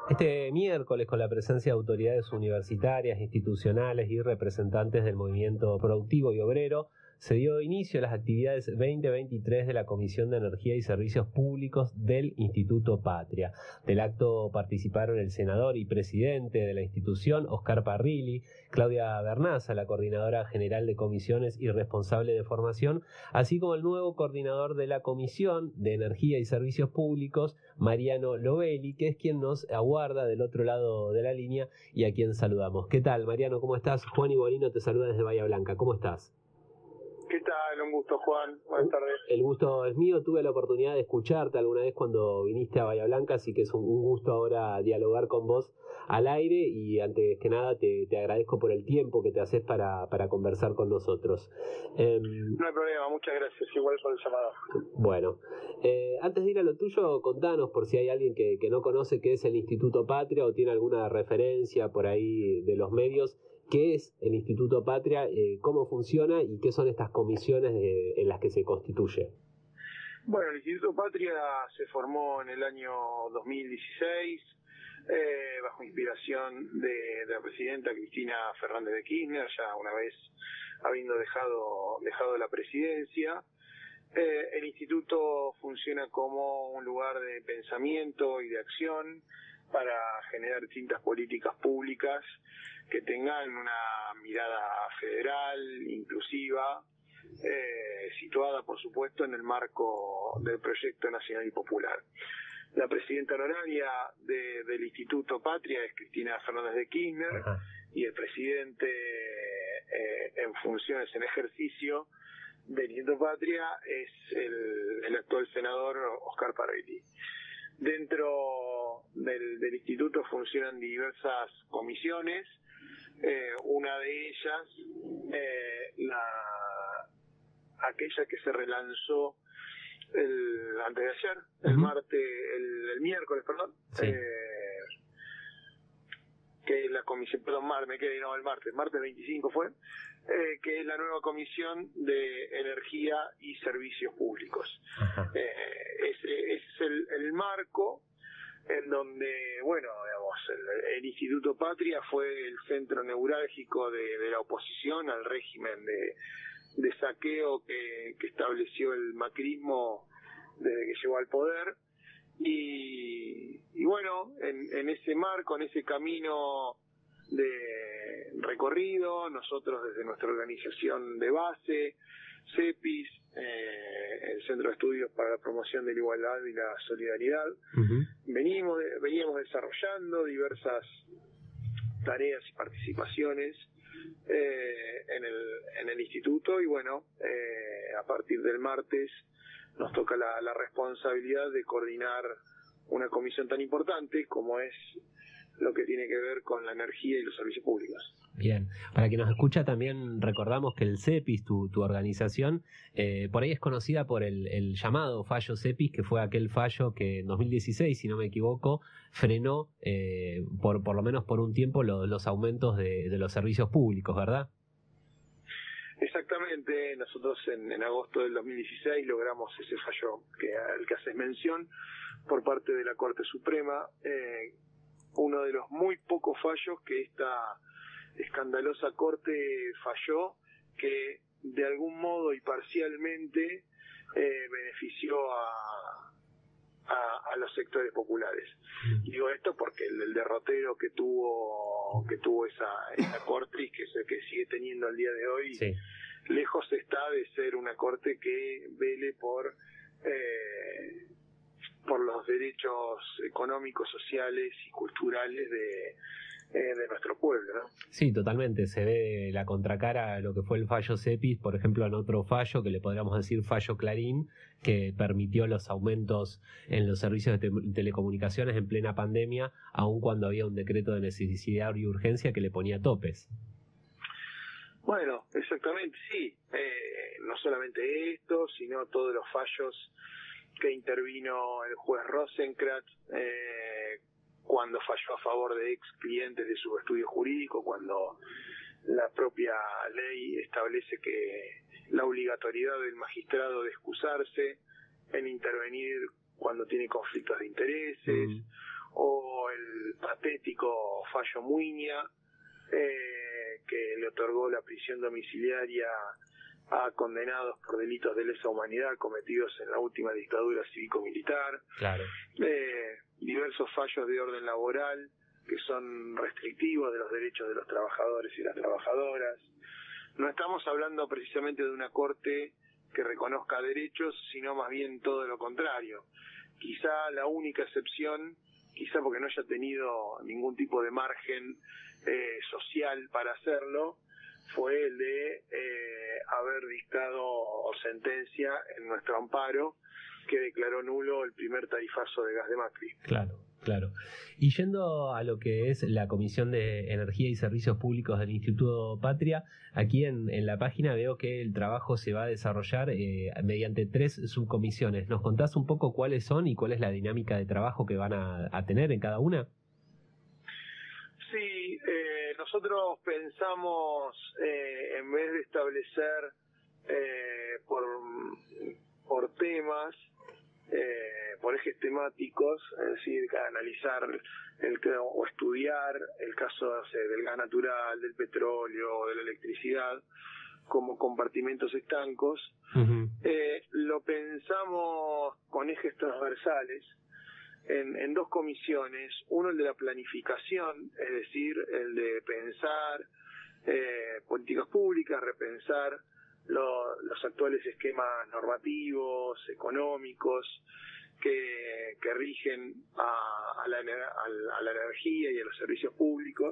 Este miércoles, con la presencia de autoridades universitarias, institucionales y representantes del movimiento productivo y obrero, se dio inicio a las actividades 2023 de la Comisión de Energía y Servicios Públicos del Instituto Patria. Del acto participaron el senador y presidente de la institución, Oscar Parrilli, Claudia Bernaza, la coordinadora general de comisiones y responsable de formación, así como el nuevo coordinador de la Comisión de Energía y Servicios Públicos, Mariano Lovelli, que es quien nos aguarda del otro lado de la línea y a quien saludamos. ¿Qué tal, Mariano? ¿Cómo estás? Juan Ibolino te saluda desde Bahía Blanca. ¿Cómo estás? ¿Qué tal? Un gusto, Juan. Buenas tardes. El gusto es mío. Tuve la oportunidad de escucharte alguna vez cuando viniste a Bahía Blanca, así que es un gusto ahora dialogar con vos al aire y antes que nada te agradezco por el tiempo que te haces para conversar con nosotros. No hay problema, muchas gracias, igual por el llamado. Bueno, antes de ir a lo tuyo, contanos por si hay alguien que no conoce qué es el Instituto Patria o tiene alguna referencia por ahí de los medios. ¿Qué es el Instituto Patria? ¿Cómo funciona? ¿Y qué son estas comisiones en las que se constituye? Bueno, el Instituto Patria se formó en el año 2016 bajo inspiración de la presidenta Cristina Fernández de Kirchner, ya una vez habiendo dejado la presidencia. El instituto funciona como un lugar de pensamiento y de acción para generar distintas políticas públicas que tengan una mirada federal, inclusiva, situada, por supuesto, en el marco del proyecto nacional y popular. La presidenta honoraria del Instituto Patria es Cristina Fernández de Kirchner. Ajá. Y el presidente en funciones, en ejercicio del Instituto Patria es el actual senador Oscar Parrilli. Dentro del instituto funcionan diversas comisiones, una de ellas, aquella que se relanzó antes de ayer, el miércoles, perdón, sí. Que es la comisión, el martes 25 fue, que es la nueva comisión de energía y servicios públicos. Es el marco en donde, bueno, digamos, el Instituto Patria fue el centro neurálgico de la oposición al régimen de saqueo que estableció el macrismo desde que llegó al poder. Y bueno, en ese marco, en ese camino de recorrido, nosotros desde nuestra organización de base, CEPIS, el Centro de Estudios para la Promoción de la Igualdad y la Solidaridad, veníamos desarrollando diversas tareas y participaciones en el instituto y bueno, a partir del martes nos toca la responsabilidad de coordinar una comisión tan importante como es lo que tiene que ver con la energía y los servicios públicos. Bien, para quien nos escucha también recordamos que el CEPIS, tu organización, por ahí es conocida por el llamado fallo CEPIS, que fue aquel fallo que en 2016, si no me equivoco, frenó por lo menos por un tiempo los aumentos de los servicios públicos, ¿verdad? Exactamente, nosotros en agosto del 2016 logramos ese fallo al que haces mención por parte de la Corte Suprema, uno de los muy pocos fallos que esta escandalosa Corte falló, que de algún modo y parcialmente benefició a los sectores populares. Digo esto porque el derrotero que tuvo esa Corte y que es el que sigue teniendo al día de hoy, sí, lejos está de ser una Corte que vele por los derechos económicos, sociales y culturales de nuestro pueblo, ¿no? Sí, totalmente. Se ve la contracara a lo que fue el fallo CEPIS, por ejemplo, en otro fallo que le podríamos decir fallo Clarín, que permitió los aumentos en los servicios de telecomunicaciones en plena pandemia, aun cuando había un decreto de necesidad y urgencia que le ponía topes. Bueno, exactamente, sí. No solamente esto, sino todos los fallos que intervino el juez Rosenkratz cuando falló a favor de ex clientes de su estudio jurídico, cuando la propia ley establece que la obligatoriedad del magistrado de excusarse en intervenir cuando tiene conflictos de intereses, o el patético fallo Muiña, que le otorgó la prisión domiciliaria a condenados por delitos de lesa humanidad cometidos en la última dictadura cívico-militar. Claro. Diversos fallos de orden laboral que son restrictivos de los derechos de los trabajadores y las trabajadoras. No estamos hablando precisamente de una corte que reconozca derechos, sino más bien todo lo contrario. Quizá la única excepción, quizá porque no haya tenido ningún tipo de margen social para hacerlo, fue el de haber dictado sentencia en nuestro amparo que declaró nulo el primer tarifazo de gas de Macri. Claro. Claro. Y yendo a lo que es la Comisión de Energía y Servicios Públicos del Instituto Patria, aquí en la página veo que el trabajo se va a desarrollar mediante 3 subcomisiones. ¿Nos contás un poco cuáles son y cuál es la dinámica de trabajo que van a tener en cada una? Sí, nosotros pensamos, en vez de establecer por temas, por ejes temáticos, es decir, analizar o estudiar el caso del gas natural, del petróleo, de la electricidad, como compartimentos estancos. Uh-huh. Lo pensamos con ejes transversales en 2 comisiones, uno el de la planificación, es decir, el de pensar políticas públicas, repensar los actuales esquemas normativos, económicos, que rigen a la energía y a los servicios públicos.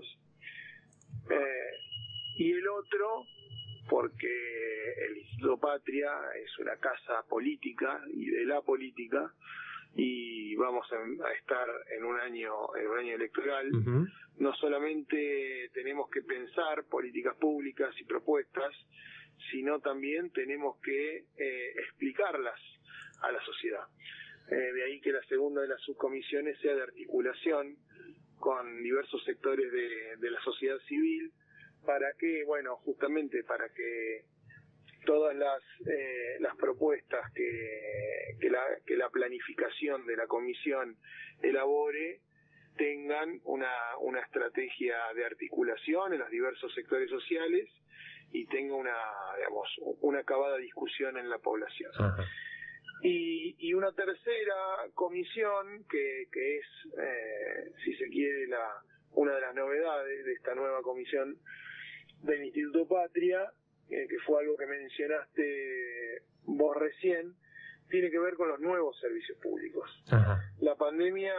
Y el otro, porque el Instituto Patria es una casa política y de la política, y vamos a estar en un año electoral. Uh-huh. No solamente tenemos que pensar políticas públicas y propuestas, sino también tenemos que explicarlas a la sociedad. De ahí que la segunda de las subcomisiones sea de articulación con diversos sectores de la sociedad civil, para que, justamente para que todas las propuestas que la planificación de la comisión elabore tengan una estrategia de articulación en los diversos sectores sociales y tenga una acabada discusión en la población. Ajá. Y una tercera comisión que es, si se quiere, una de las novedades de esta nueva comisión del Instituto Patria, que fue algo que mencionaste vos recién, tiene que ver con los nuevos servicios públicos. Ajá. La pandemia,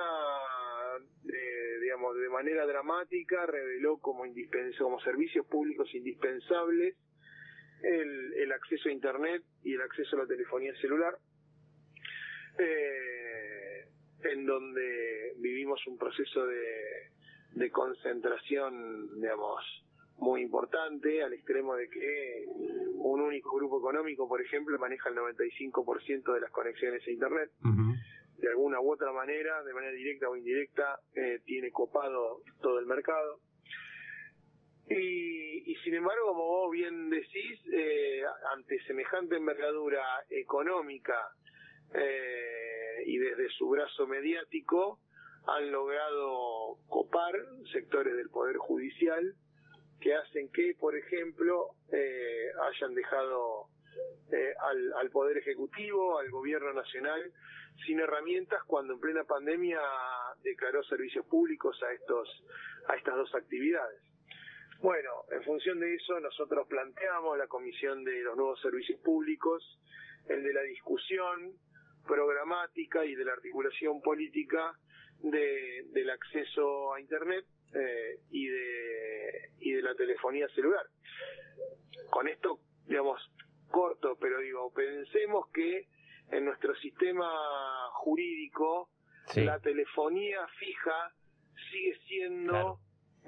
de manera dramática, reveló como servicios públicos indispensables el acceso a Internet y el acceso a la telefonía celular, en donde vivimos un proceso de concentración, muy importante, al extremo de que un único grupo económico, por ejemplo, maneja el 95% de las conexiones a Internet. Uh-huh. De alguna u otra manera, de manera directa o indirecta, tiene copado todo el mercado. Y sin embargo, como vos bien decís, ante semejante envergadura económica y desde su brazo mediático, han logrado copar sectores del Poder Judicial que hacen que, por ejemplo, hayan dejado al Poder Ejecutivo, al Gobierno Nacional, sin herramientas, cuando en plena pandemia declaró servicios públicos a estas 2 actividades. Bueno, en función de eso, nosotros planteamos la Comisión de los Nuevos Servicios Públicos, el de la discusión programática y de la articulación política del acceso a Internet y de la telefonía celular. Con esto, corto, pero pensemos que en nuestro sistema jurídico, sí, la telefonía fija sigue siendo, claro,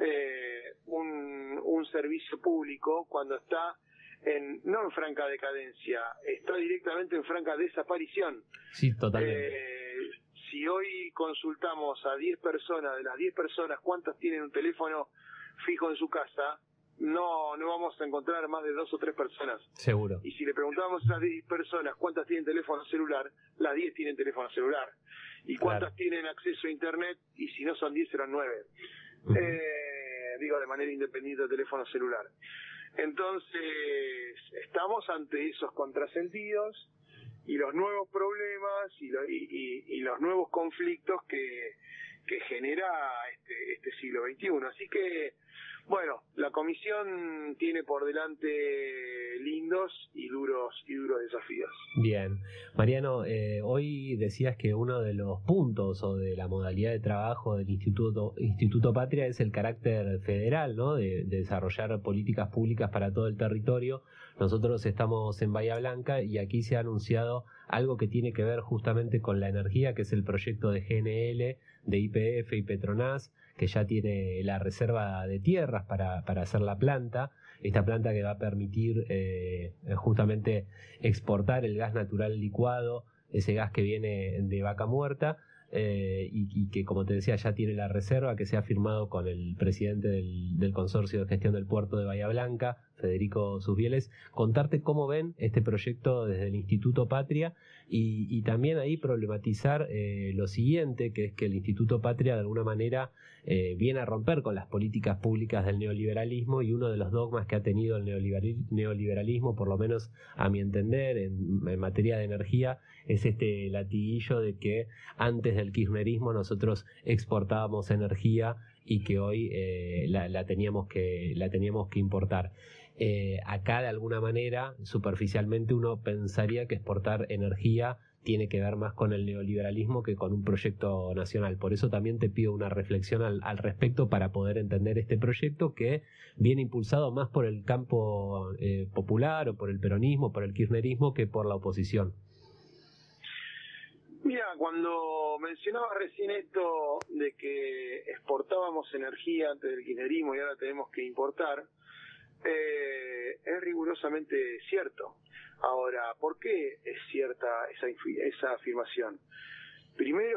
un servicio público cuando está no en franca decadencia, está directamente en franca desaparición. Sí, totalmente. Si hoy consultamos a 10 personas, de las 10 personas, ¿cuántas tienen un teléfono fijo en su casa? No vamos a encontrar más de 2 o 3 personas. Seguro. Y si le preguntamos a esas 10 personas cuántas tienen teléfono celular, las 10 tienen teléfono celular. y cuántas tienen acceso a internet, y si no son 10 serán 9. Digo, de manera independiente del teléfono celular. Entonces, estamos ante esos contrasentidos y los nuevos problemas y los nuevos conflictos que genera este siglo XXI. Así que, bueno, la comisión tiene por delante lindos y duros desafíos. Bien. Mariano, hoy decías que uno de los puntos o de la modalidad de trabajo del Instituto Patria es el carácter federal, ¿no? De desarrollar políticas públicas para todo el territorio. Nosotros estamos en Bahía Blanca y aquí se ha anunciado algo que tiene que ver justamente con la energía, que es el proyecto de GNL, de YPF y Petronas, que ya tiene la reserva de tierras para hacer la planta, esta planta que va a permitir justamente exportar el gas natural licuado, ese gas que viene de vaca muerta, y que, como te decía, ya tiene la reserva, que se ha firmado con el presidente del Consorcio de Gestión del Puerto de Bahía Blanca, Federico Susbieles. Contarte cómo ven este proyecto desde el Instituto Patria y también ahí problematizar lo siguiente, que es que el Instituto Patria de alguna manera viene a romper con las políticas públicas del neoliberalismo, y uno de los dogmas que ha tenido el neoliberalismo, por lo menos a mi entender, en materia de energía, es este latiguillo de que antes del kirchnerismo nosotros exportábamos energía y que hoy la teníamos que importar. Acá de alguna manera, superficialmente, uno pensaría que exportar energía tiene que ver más con el neoliberalismo que con un proyecto nacional. Por eso también te pido una reflexión al respecto para poder entender este proyecto, que viene impulsado más por el campo popular o por el peronismo, por el kirchnerismo, que por la oposición. Mira, cuando mencionaba recién esto de que exportábamos energía antes del kirchnerismo y ahora tenemos que importar, es rigurosamente cierto. Ahora, ¿por qué es cierta esa afirmación? Primero,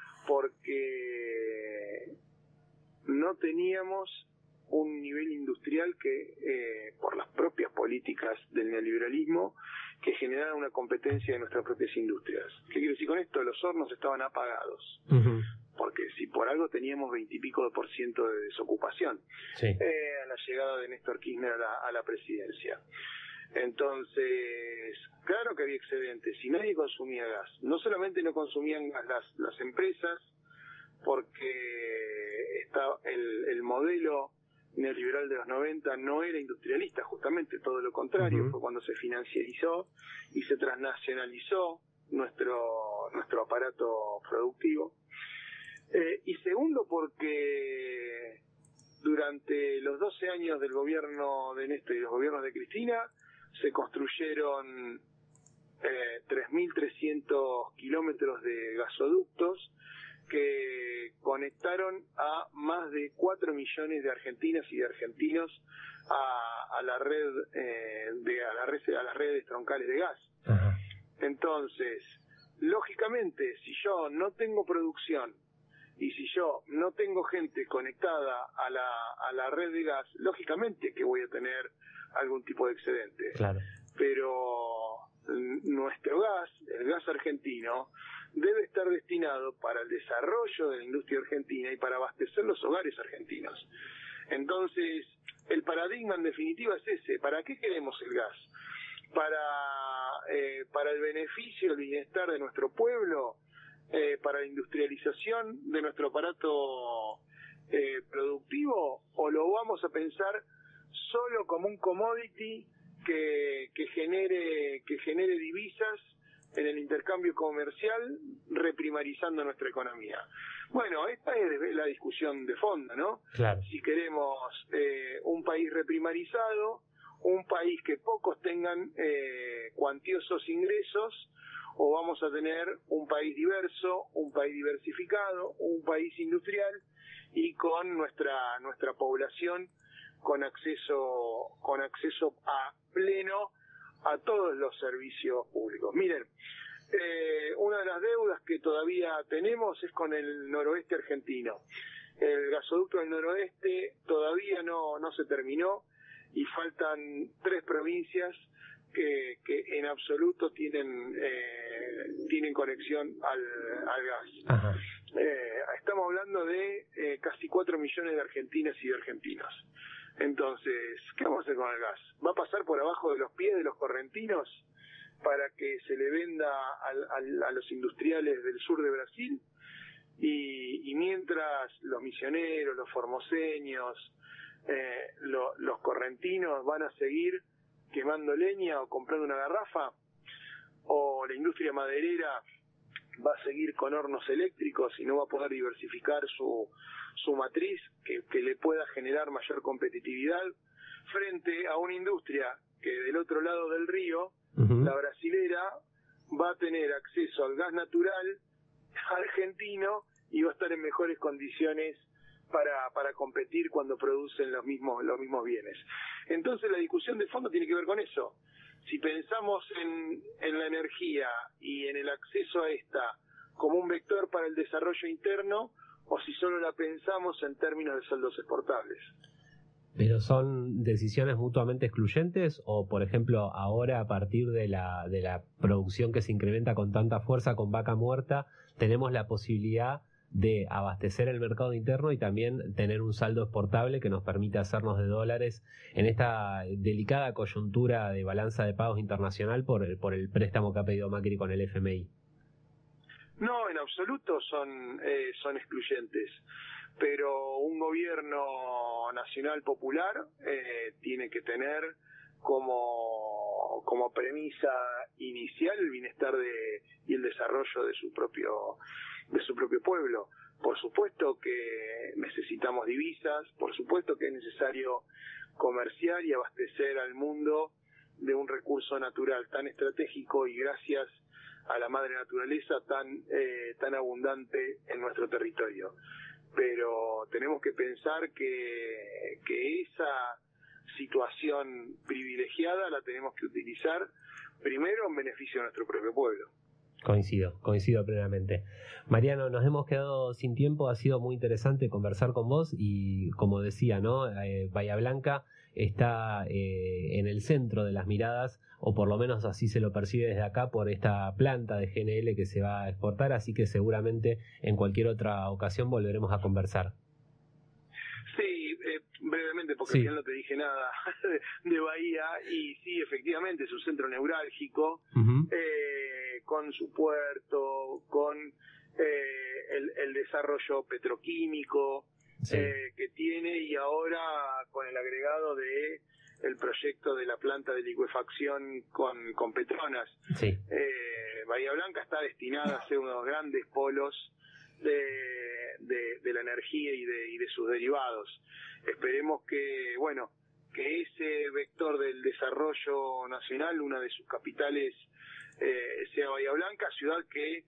porque no teníamos un nivel industrial que, por las propias políticas del neoliberalismo, que generaran una competencia de nuestras propias industrias. ¿Qué quiero decir con esto? Los hornos estaban apagados. Uh-huh. Porque si por algo teníamos 20 y pico % de desocupación, sí, a la llegada de Néstor Kirchner a la presidencia. Entonces, claro que había excedentes, si nadie consumía gas. No solamente no consumían gas las empresas, porque el modelo neoliberal de los 90 no era industrialista, justamente todo lo contrario. Uh-huh. Fue cuando se financiarizó y se transnacionalizó nuestro aparato productivo. Y segundo, porque durante los 12 años del gobierno de Néstor y los gobiernos de Cristina se construyeron 3.300 kilómetros de gasoductos que conectaron a más de 4 millones de argentinas y de argentinos a las redes troncales de gas. Uh-huh. Entonces, lógicamente, si yo no tengo producción y si yo no tengo gente conectada a la red de gas, lógicamente que voy a tener algún tipo de excedente. Claro. Pero nuestro gas, el gas argentino, debe estar destinado para el desarrollo de la industria argentina y para abastecer los hogares argentinos. Entonces, el paradigma en definitiva es ese. ¿Para qué queremos el gas? Para el beneficio, el bienestar de nuestro pueblo, para la industrialización de nuestro aparato productivo, o lo vamos a pensar solo como un commodity que genere divisas en el intercambio comercial, reprimarizando nuestra economía. Bueno, esta es la discusión de fondo, ¿no? Claro. Si queremos un país reprimarizado, un país que pocos tengan cuantiosos ingresos, o vamos a tener un país diverso, un país diversificado, un país industrial y con nuestra población con acceso a pleno a todos los servicios públicos. Miren, una de las deudas que todavía tenemos es con el noroeste argentino. El gasoducto del noroeste todavía no se terminó y faltan 3 provincias que en absoluto tienen conexión al gas. Ajá. Estamos hablando de casi 4 millones de argentinas y de argentinos. Entonces, ¿qué vamos a hacer con el gas? ¿Va a pasar por abajo de los pies de los correntinos para que se le venda a los industriales del sur de Brasil? Y mientras los misioneros, los formoseños, los correntinos van a seguir quemando leña o comprando una garrafa, o la industria maderera va a seguir con hornos eléctricos y no va a poder diversificar su matriz que le pueda generar mayor competitividad frente a una industria que del otro lado del río, la brasilera, va a tener acceso al gas natural argentino y va a estar en mejores condiciones para competir cuando producen los mismos bienes. Entonces la discusión de fondo tiene que ver con eso. Si pensamos en la energía y en el acceso a esta como un vector para el desarrollo interno, o si solo la pensamos en términos de saldos exportables. ¿Pero son decisiones mutuamente excluyentes o, por ejemplo, ahora a partir de la producción que se incrementa con tanta fuerza con Vaca Muerta, tenemos la posibilidad de abastecer el mercado interno y también tener un saldo exportable que nos permita hacernos de dólares en esta delicada coyuntura de balanza de pagos internacional por el préstamo que ha pedido Macri con el FMI? No, en absoluto son excluyentes, pero un gobierno nacional popular tiene que tener como premisa inicial el bienestar y el desarrollo de su propio pueblo. Por supuesto que necesitamos divisas, por supuesto que es necesario comerciar y abastecer al mundo de un recurso natural tan estratégico y gracias a la madre naturaleza tan abundante en nuestro territorio. Pero tenemos que pensar que esa situación privilegiada la tenemos que utilizar primero en beneficio de nuestro propio pueblo. Coincido plenamente. Mariano, nos hemos quedado sin tiempo, ha sido muy interesante conversar con vos y como decía, ¿no? Bahía Blanca está en el centro de las miradas, o por lo menos así se lo percibe desde acá por esta planta de GNL que se va a exportar, así que seguramente en cualquier otra ocasión volveremos a conversar. Sí, brevemente, porque sí. al final no te dije nada de Bahía, y sí, efectivamente es un centro neurálgico, con su puerto, con el desarrollo petroquímico que tiene, y ahora con el agregado de el proyecto de la planta de licuefacción con Petronas. Sí. Bahía Blanca está destinada a ser uno de los grandes polos de la energía y de sus derivados. Esperemos que ese vector del desarrollo nacional, una de sus capitales, sea Bahía Blanca, ciudad que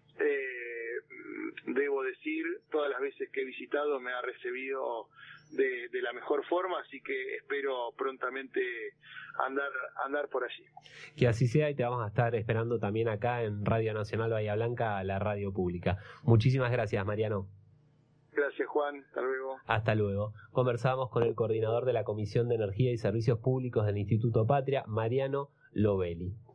debo decir, todas las veces que he visitado me ha recibido de la mejor forma, así que espero prontamente andar por allí. Que así sea, y te vamos a estar esperando también acá en Radio Nacional Bahía Blanca, la radio pública. Muchísimas gracias, Mariano. Gracias, Juan. Hasta luego. Hasta luego. Conversamos con el coordinador de la Comisión de Energía y Servicios Públicos del Instituto Patria, Mariano Lovelli.